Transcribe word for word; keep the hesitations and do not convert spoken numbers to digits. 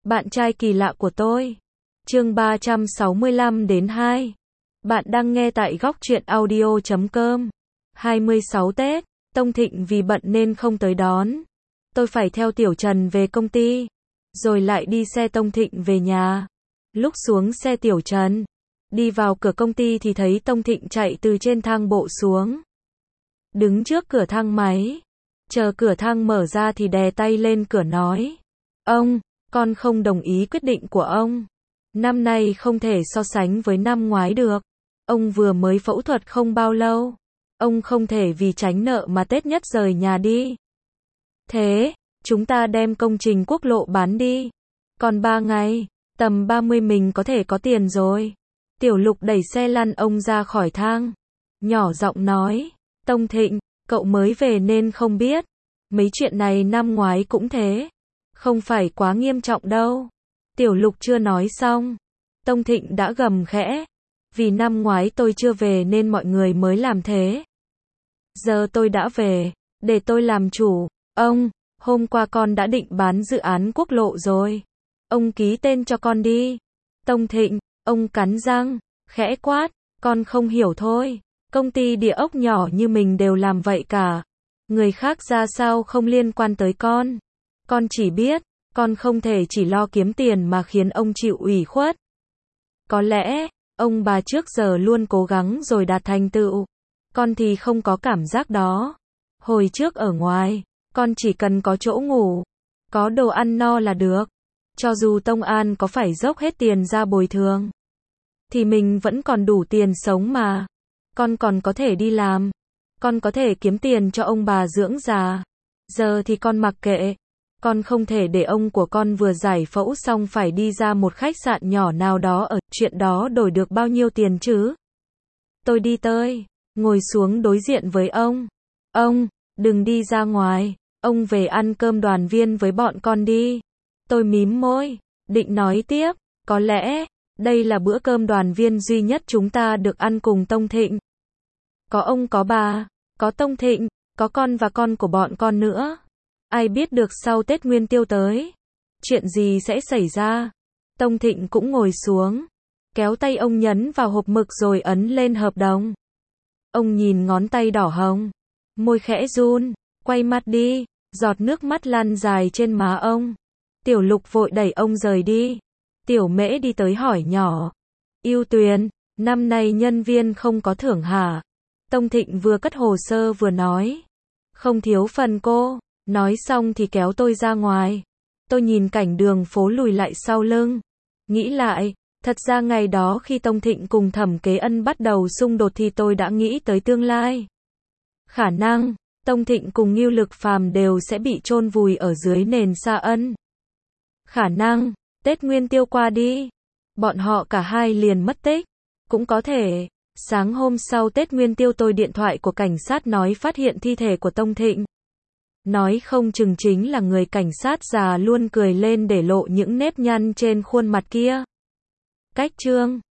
Bạn trai kỳ lạ của tôi. Chương ba trăm sáu mươi lăm đến hai. Bạn đang nghe tại góc truyện audio chấm com. hai mươi sáu Tết, Tông Thịnh vì bận nên không tới đón. Tôi phải theo Tiểu Trần về công ty, rồi lại đi xe Tông Thịnh về nhà. Lúc xuống xe Tiểu Trần, đi vào cửa công ty thì thấy Tông Thịnh chạy từ trên thang bộ xuống. Đứng trước cửa thang máy, chờ cửa thang mở ra thì đè tay lên cửa nói: "Ông, con không đồng ý quyết định của ông. Năm nay không thể so sánh với năm ngoái được. Ông vừa mới phẫu thuật không bao lâu. Ông không thể vì tránh nợ mà Tết nhất rời nhà đi. Thế, chúng ta đem công trình quốc lộ bán đi. Còn ba ngày, tầm ba mươi mình có thể có tiền rồi." Tiểu Lục đẩy xe lăn ông ra khỏi thang, nhỏ giọng nói: "Tông Thịnh, cậu mới về nên không biết. Mấy chuyện này năm ngoái cũng thế. Không phải quá nghiêm trọng đâu." Tiểu Lục chưa nói xong, Tông Thịnh đã gầm khẽ: "Vì năm ngoái tôi chưa về nên mọi người mới làm thế. Giờ tôi đã về, để tôi làm chủ. Ông, hôm qua con đã định bán dự án quốc lộ rồi. Ông ký tên cho con đi." Tông Thịnh, ông cắn răng, khẽ quát: "Con không hiểu thôi. Công ty địa ốc nhỏ như mình đều làm vậy cả. Người khác ra sao không liên quan tới con. Con chỉ biết, con không thể chỉ lo kiếm tiền mà khiến ông chịu ủy khuất. Có lẽ, ông bà trước giờ luôn cố gắng rồi đạt thành tựu. Con thì không có cảm giác đó. Hồi trước ở ngoài, con chỉ cần có chỗ ngủ, có đồ ăn no là được. Cho dù Tông An có phải dốc hết tiền ra bồi thường, thì mình vẫn còn đủ tiền sống mà. Con còn có thể đi làm. Con có thể kiếm tiền cho ông bà dưỡng già. Giờ thì con mặc kệ. Con không thể để ông của con vừa giải phẫu xong phải đi ra một khách sạn nhỏ nào đó ở, chuyện đó đổi được bao nhiêu tiền chứ?" Tôi đi tới, ngồi xuống đối diện với ông. "Ông, đừng đi ra ngoài. Ông về ăn cơm đoàn viên với bọn con đi." Tôi mím môi, định nói tiếp: "Có lẽ, đây là bữa cơm đoàn viên duy nhất chúng ta được ăn cùng Tông Thịnh. Có ông có bà, có Tông Thịnh, có con và con của bọn con nữa. Ai biết được sau Tết Nguyên Tiêu tới, chuyện gì sẽ xảy ra." Tông Thịnh cũng ngồi xuống, kéo tay ông nhấn vào hộp mực rồi ấn lên hợp đồng. Ông nhìn ngón tay đỏ hồng, môi khẽ run, quay mặt đi, giọt nước mắt lăn dài trên má ông. Tiểu Lục vội đẩy ông rời đi. Tiểu Mễ đi tới hỏi nhỏ: "Ưu Tuyền, năm nay nhân viên không có thưởng hả?" Tông Thịnh vừa cất hồ sơ vừa nói: "Không thiếu phần cô." Nói xong thì kéo tôi ra ngoài. Tôi nhìn cảnh đường phố lùi lại sau lưng, nghĩ lại, thật ra ngày đó khi Tông Thịnh cùng Thẩm Kế Ân bắt đầu xung đột thì tôi đã nghĩ tới tương lai. Khả năng, Tông Thịnh cùng Ngưu Lực Phàm đều sẽ bị chôn vùi ở dưới nền Sa Ân. Khả năng, Tết Nguyên Tiêu qua đi, bọn họ cả hai liền mất tích. Cũng có thể, sáng hôm sau Tết Nguyên Tiêu tôi điện thoại của cảnh sát nói phát hiện thi thể của Tông Thịnh. Nói không chừng chính là người cảnh sát già luôn cười lên để lộ những nếp nhăn trên khuôn mặt kia. Cách chương